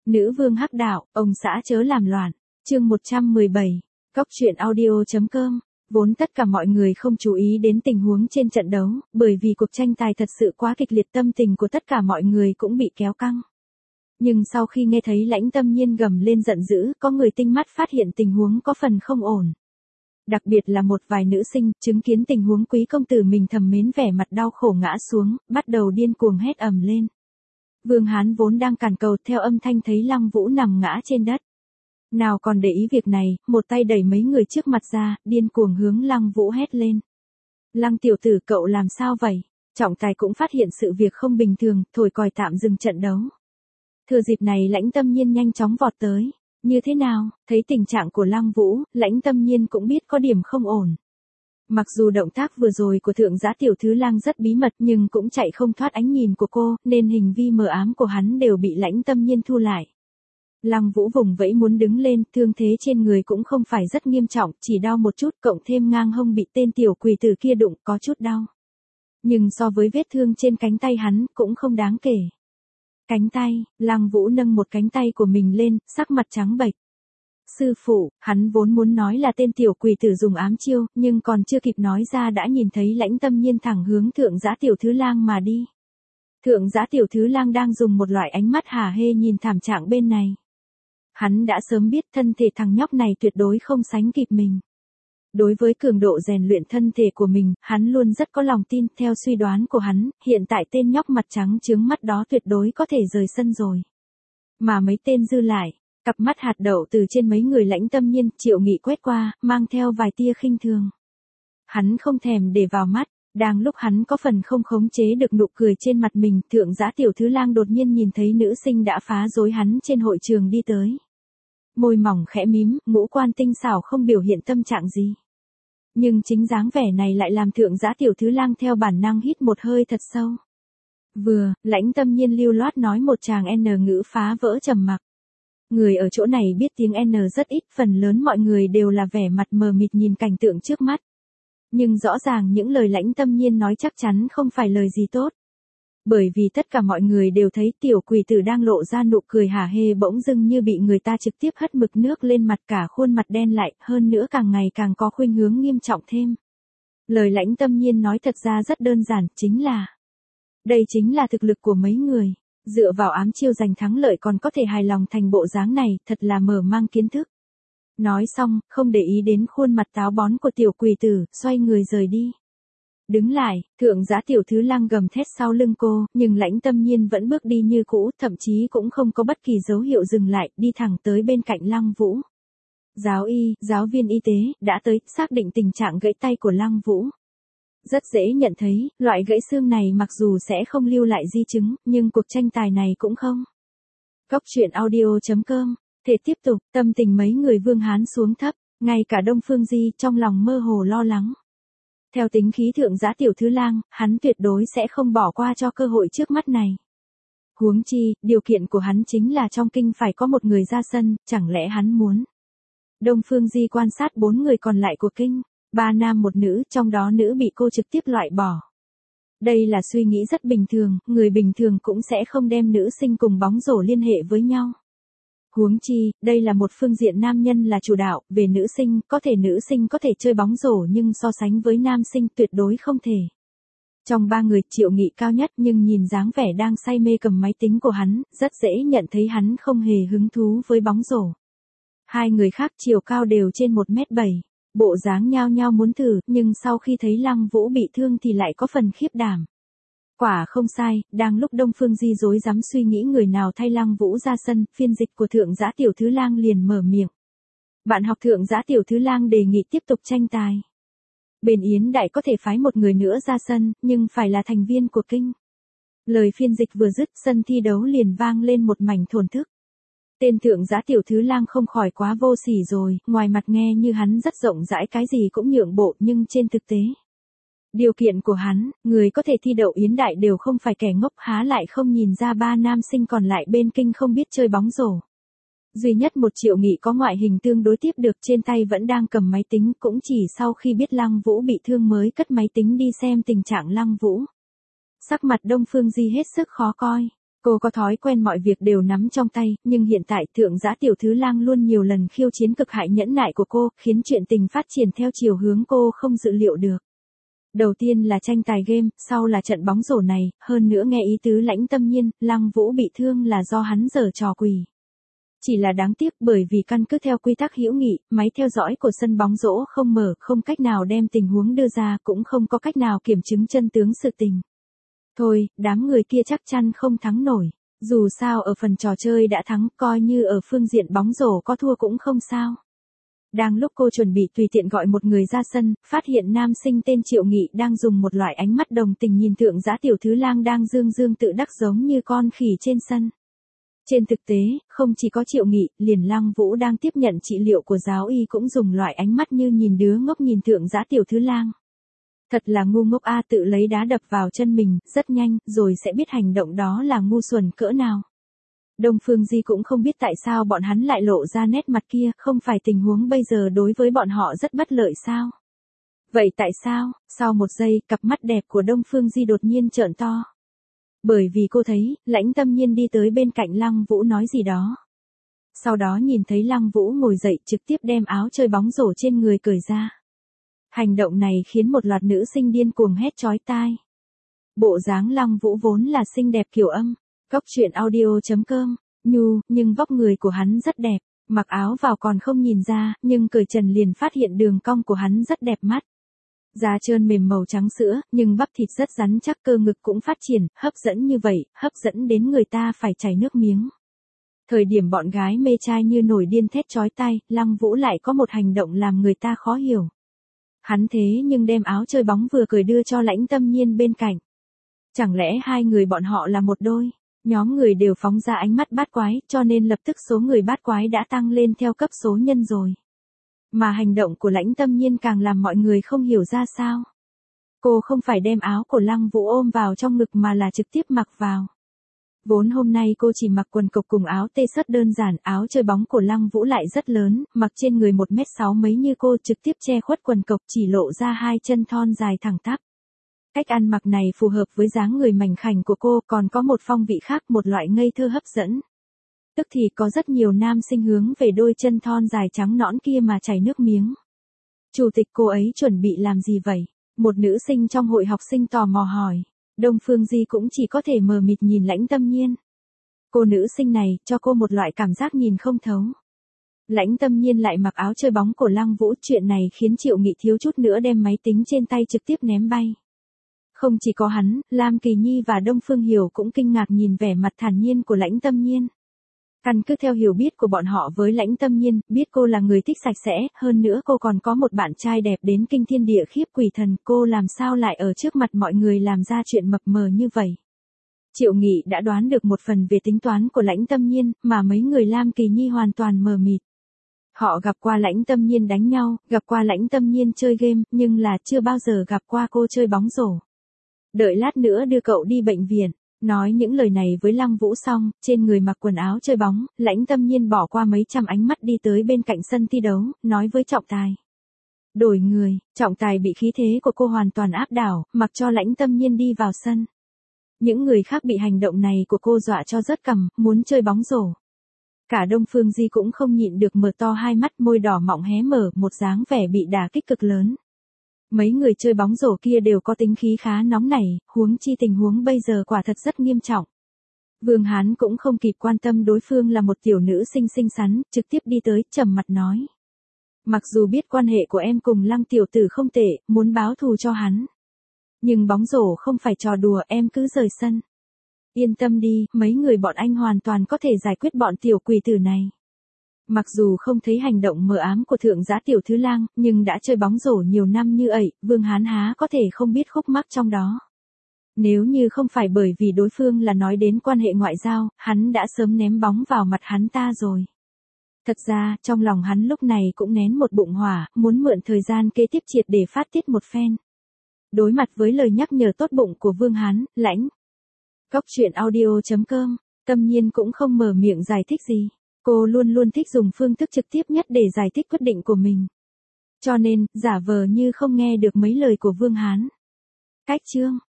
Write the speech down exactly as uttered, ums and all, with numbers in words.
Nữ vương hắc đạo, ông xã chớ làm loạn. Chương một trăm mười bảy. Cóc truyện audio.com. Vốn tất cả mọi người không chú ý đến tình huống trên trận đấu, bởi vì cuộc tranh tài thật sự quá kịch liệt, tâm tình của tất cả mọi người cũng bị kéo căng. Nhưng sau khi nghe thấy Lãnh Tâm Nhiên gầm lên giận dữ, có người tinh mắt phát hiện tình huống có phần không ổn. Đặc biệt là một vài nữ sinh, chứng kiến tình huống quý công tử mình thầm mến vẻ mặt đau khổ ngã xuống, bắt đầu điên cuồng hét ầm lên. Vương Hán vốn đang cản cầu, theo âm thanh thấy Lăng Vũ nằm ngã trên đất. Nào còn để ý việc này, một tay đẩy mấy người trước mặt ra, điên cuồng hướng Lăng Vũ hét lên. Lăng tiểu tử, cậu làm sao vậy? Trọng tài cũng phát hiện sự việc không bình thường, thổi còi tạm dừng trận đấu. Thừa dịp này Lãnh Tâm Nhiên nhanh chóng vọt tới. Như thế nào? Thấy tình trạng của Lăng Vũ, Lãnh Tâm Nhiên cũng biết có điểm không ổn. Mặc dù động tác vừa rồi của thượng giá tiểu thứ lang rất bí mật nhưng cũng chạy không thoát ánh nhìn của cô, nên hình vi mờ ám của hắn đều bị Lãnh Tâm Nhiên thu lại. Lăng Vũ vùng vẫy muốn đứng lên, thương thế trên người cũng không phải rất nghiêm trọng, chỉ đau một chút, cộng thêm ngang hông bị tên tiểu quỷ tử kia đụng, có chút đau. Nhưng so với vết thương trên cánh tay hắn, cũng không đáng kể. Cánh tay, Lăng Vũ nâng một cánh tay của mình lên, sắc mặt trắng bệch. Sư phụ, hắn vốn muốn nói là tên tiểu quỷ tử dùng ám chiêu, nhưng còn chưa kịp nói ra đã nhìn thấy Lãnh Tâm Nhiên thẳng hướng thượng giá tiểu thứ lang mà đi. Thượng giá tiểu thứ lang đang dùng một loại ánh mắt hả hê nhìn thảm trạng bên này. Hắn đã sớm biết thân thể thằng nhóc này tuyệt đối không sánh kịp mình. Đối với cường độ rèn luyện thân thể của mình, hắn luôn rất có lòng tin, theo suy đoán của hắn, hiện tại tên nhóc mặt trắng trướng mắt đó tuyệt đối có thể rời sân rồi. Mà mấy tên dư lại, cặp mắt hạt đậu từ trên mấy người Lãnh Tâm Nhiên, Triệu Nghị quét qua, mang theo vài tia khinh thường. Hắn không thèm để vào mắt, đang lúc hắn có phần không khống chế được nụ cười trên mặt mình, thượng giá tiểu thứ lang đột nhiên nhìn thấy nữ sinh đã phá rối hắn trên hội trường đi tới. Môi mỏng khẽ mím, ngũ quan tinh xảo không biểu hiện tâm trạng gì. Nhưng chính dáng vẻ này lại làm thượng giá tiểu thứ lang theo bản năng hít một hơi thật sâu. Vừa, Lãnh Tâm Nhiên lưu loát nói một tràng N ngữ phá vỡ trầm mặc. Người ở chỗ này biết tiếng N rất ít, phần lớn mọi người đều là vẻ mặt mờ mịt nhìn cảnh tượng trước mắt. Nhưng rõ ràng những lời Lãnh Tâm Nhiên nói chắc chắn không phải lời gì tốt. Bởi vì tất cả mọi người đều thấy tiểu quỷ tử đang lộ ra nụ cười hả hê bỗng dưng như bị người ta trực tiếp hất mực nước lên mặt, cả khuôn mặt đen lại, hơn nữa càng ngày càng có khuynh hướng nghiêm trọng thêm. Lời Lãnh Tâm Nhiên nói thật ra rất đơn giản, chính là đây chính là thực lực của mấy người, dựa vào ám chiêu giành thắng lợi còn có thể hài lòng thành bộ dáng này, thật là mở mang kiến thức. Nói xong, không để ý đến khuôn mặt táo bón của tiểu quỷ tử, xoay người rời đi. Đứng lại, thượng giá tiểu thứ lang gầm thét sau lưng cô, nhưng Lãnh Tâm Nhiên vẫn bước đi như cũ, thậm chí cũng không có bất kỳ dấu hiệu dừng lại, đi thẳng tới bên cạnh Lăng Vũ. Giáo y, giáo viên y tế, đã tới, xác định tình trạng gãy tay của Lăng Vũ. Rất dễ nhận thấy, loại gãy xương này mặc dù sẽ không lưu lại di chứng, nhưng cuộc tranh tài này cũng không. Cóc truyện audio.com. Thể tiếp tục, tâm tình mấy người Vương Hán xuống thấp, ngay cả Đông Phương Di trong lòng mơ hồ lo lắng. Theo tính khí thượng giá tiểu thứ lang, hắn tuyệt đối sẽ không bỏ qua cho cơ hội trước mắt này. Huống chi, điều kiện của hắn chính là trong kinh phải có một người ra sân, chẳng lẽ hắn muốn. Đông Phương Di quan sát bốn người còn lại của kinh, ba nam một nữ, trong đó nữ bị cô trực tiếp loại bỏ. Đây là suy nghĩ rất bình thường, người bình thường cũng sẽ không đem nữ sinh cùng bóng rổ liên hệ với nhau. Huống chi, đây là một phương diện nam nhân là chủ đạo, về nữ sinh, có thể nữ sinh có thể chơi bóng rổ nhưng so sánh với nam sinh tuyệt đối không thể. Trong ba người, Triệu Nghị cao nhất nhưng nhìn dáng vẻ đang say mê cầm máy tính của hắn, rất dễ nhận thấy hắn không hề hứng thú với bóng rổ. Hai người khác chiều cao đều trên một mét bảy, bộ dáng nhao nhao muốn thử, nhưng sau khi thấy Lăng Vũ bị thương thì lại có phần khiếp đảm. Quả không sai, đang lúc Đông Phương Di rối rắm suy nghĩ người nào thay Lăng Vũ ra sân, phiên dịch của thượng giá tiểu thứ lang liền mở miệng. Bạn học thượng giá tiểu thứ lang đề nghị tiếp tục tranh tài. Bên Yến Đại có thể phái một người nữa ra sân, nhưng phải là thành viên của kinh. Lời phiên dịch vừa dứt, sân thi đấu liền vang lên một mảnh thổn thức. Tên thượng giá tiểu thứ lang không khỏi quá vô sỉ rồi, ngoài mặt nghe như hắn rất rộng rãi cái gì cũng nhượng bộ nhưng trên thực tế. Điều kiện của hắn, người có thể thi đậu Yến Đại đều không phải kẻ ngốc, há lại không nhìn ra ba nam sinh còn lại bên kinh không biết chơi bóng rổ. Duy nhất một Triệu Nghị có ngoại hình tương đối tiếp được, trên tay vẫn đang cầm máy tính, cũng chỉ sau khi biết Lăng Vũ bị thương mới cất máy tính đi xem tình trạng Lăng Vũ. Sắc mặt Đông Phương Di hết sức khó coi. Cô có thói quen mọi việc đều nắm trong tay, nhưng hiện tại thượng giá tiểu thứ lang luôn nhiều lần khiêu chiến cực hại nhẫn nại của cô, khiến chuyện tình phát triển theo chiều hướng cô không dự liệu được. Đầu tiên là tranh tài game, sau là trận bóng rổ này, hơn nữa nghe ý tứ Lãnh Tâm Nhiên, Lăng Vũ bị thương là do hắn giở trò quỷ. Chỉ là đáng tiếc bởi vì căn cứ theo quy tắc hữu nghị, máy theo dõi của sân bóng rổ không mở, không cách nào đem tình huống đưa ra, cũng không có cách nào kiểm chứng chân tướng sự tình. Thôi, đám người kia chắc chắn không thắng nổi. Dù sao ở phần trò chơi đã thắng, coi như ở phương diện bóng rổ có thua cũng không sao. Đang lúc cô chuẩn bị tùy tiện gọi một người ra sân, phát hiện nam sinh tên Triệu Nghị đang dùng một loại ánh mắt đồng tình nhìn thượng giá tiểu thứ lang đang dương dương tự đắc giống như con khỉ trên sân. Trên thực tế, không chỉ có Triệu Nghị, liền Lăng Vũ đang tiếp nhận trị liệu của giáo y cũng dùng loại ánh mắt như nhìn đứa ngốc nhìn thượng giá tiểu thứ lang. Thật là ngu ngốc a, tự lấy đá đập vào chân mình, rất nhanh, rồi sẽ biết hành động đó là ngu xuẩn cỡ nào. Đông Phương Di cũng không biết tại sao bọn hắn lại lộ ra nét mặt kia, không phải tình huống bây giờ đối với bọn họ rất bất lợi sao? Vậy tại sao? Sau một giây, cặp mắt đẹp của Đông Phương Di đột nhiên trợn to. Bởi vì cô thấy, Lãnh Tâm Nhiên đi tới bên cạnh Lăng Vũ nói gì đó. Sau đó nhìn thấy Lăng Vũ ngồi dậy trực tiếp đem áo chơi bóng rổ trên người cởi ra. Hành động này khiến một loạt nữ sinh điên cuồng hét chói tai. Bộ dáng Lăng Vũ vốn là xinh đẹp kiểu âm. Cóc truyện audio chấm com, nhu, nhưng vóc người của hắn rất đẹp, mặc áo vào còn không nhìn ra, nhưng cởi trần liền phát hiện đường cong của hắn rất đẹp mắt. Da trơn mềm màu trắng sữa, nhưng bắp thịt rất rắn chắc, cơ ngực cũng phát triển, hấp dẫn như vậy, hấp dẫn đến người ta phải chảy nước miếng. Thời điểm bọn gái mê trai như nổi điên thét chói tai, Lăng Vũ lại có một hành động làm người ta khó hiểu. Hắn thế nhưng đem áo chơi bóng vừa cởi đưa cho Lãnh Tâm Nhiên bên cạnh. Chẳng lẽ hai người bọn họ là một đôi? Nhóm người đều phóng ra ánh mắt bát quái, cho nên lập tức số người bát quái đã tăng lên theo cấp số nhân rồi. Mà hành động của Lãnh Tâm Nhiên càng làm mọi người không hiểu ra sao. Cô không phải đem áo của Lăng Vũ ôm vào trong ngực mà là trực tiếp mặc vào. Vốn hôm nay cô chỉ mặc quần cộc cùng áo t-shirt đơn giản, áo chơi bóng của Lăng Vũ lại rất lớn, mặc trên người một mét sáu mấy như cô trực tiếp che khuất quần cộc chỉ lộ ra hai chân thon dài thẳng tắp. Cách ăn mặc này phù hợp với dáng người mảnh khảnh của cô, còn có một phong vị khác, một loại ngây thơ hấp dẫn. Tức thì có rất nhiều nam sinh hướng về đôi chân thon dài trắng nõn kia mà chảy nước miếng. Chủ tịch, cô ấy chuẩn bị làm gì vậy? Một nữ sinh trong hội học sinh tò mò hỏi. Đông Phương Di cũng chỉ có thể mờ mịt nhìn Lãnh Tâm Nhiên. Cô nữ sinh này, cho cô một loại cảm giác nhìn không thấu. Lãnh Tâm Nhiên lại mặc áo chơi bóng của Lăng Vũ, chuyện này khiến Triệu Nghị thiếu chút nữa đem máy tính trên tay trực tiếp ném bay. Không chỉ có hắn, Lam Kỳ Nhi và Đông Phương Hiểu cũng kinh ngạc nhìn vẻ mặt thản nhiên của Lãnh Tâm Nhiên. Căn cứ theo hiểu biết của bọn họ với Lãnh Tâm Nhiên, biết cô là người thích sạch sẽ, hơn nữa cô còn có một bạn trai đẹp đến kinh thiên địa khiếp quỷ thần, cô làm sao lại ở trước mặt mọi người làm ra chuyện mập mờ như vậy. Triệu Nghị đã đoán được một phần về tính toán của Lãnh Tâm Nhiên, mà mấy người Lam Kỳ Nhi hoàn toàn mờ mịt. Họ gặp qua Lãnh Tâm Nhiên đánh nhau, gặp qua Lãnh Tâm Nhiên chơi game, nhưng là chưa bao giờ gặp qua cô chơi bóng rổ. Đợi lát nữa đưa cậu đi bệnh viện. Nói những lời này với Lăng Vũ xong, trên người mặc quần áo chơi bóng, Lãnh Tâm Nhiên bỏ qua mấy trăm ánh mắt đi tới bên cạnh sân thi đấu, nói với Trọng Tài. Đổi người, Trọng Tài bị khí thế của cô hoàn toàn áp đảo, mặc cho Lãnh Tâm Nhiên đi vào sân. Những người khác bị hành động này của cô dọa cho rớt cằm, muốn chơi bóng rổ. Cả Đông Phương Di cũng không nhịn được mở to hai mắt, môi đỏ mọng hé mở, một dáng vẻ bị đả kích cực lớn. Mấy người chơi bóng rổ kia đều có tính khí khá nóng nảy, huống chi tình huống bây giờ quả thật rất nghiêm trọng. Vương Hán cũng không kịp quan tâm đối phương là một tiểu nữ xinh xinh xắn, trực tiếp đi tới, trầm mặt nói. Mặc dù biết quan hệ của em cùng Lăng tiểu tử không tệ, muốn báo thù cho hắn. Nhưng bóng rổ không phải trò đùa, em cứ rời sân. Yên tâm đi, mấy người bọn anh hoàn toàn có thể giải quyết bọn tiểu quỷ tử này. Mặc dù không thấy hành động mờ ám của thượng giá tiểu thứ lang, nhưng đã chơi bóng rổ nhiều năm như ẩy, Vương Hán há có thể không biết khúc mắc trong đó. Nếu như không phải bởi vì đối phương là nói đến quan hệ ngoại giao, hắn đã sớm ném bóng vào mặt hắn ta rồi. Thật ra, trong lòng hắn lúc này cũng nén một bụng hỏa, muốn mượn thời gian kế tiếp triệt để phát tiết một phen. Đối mặt với lời nhắc nhở tốt bụng của Vương Hán, Lãnh. Cóc truyện audio chấm com, Tâm Nhiên cũng không mở miệng giải thích gì. Cô luôn luôn thích dùng phương thức trực tiếp nhất để giải thích quyết định của mình. Cho nên, giả vờ như không nghe được mấy lời của Vương Hán. Cách chương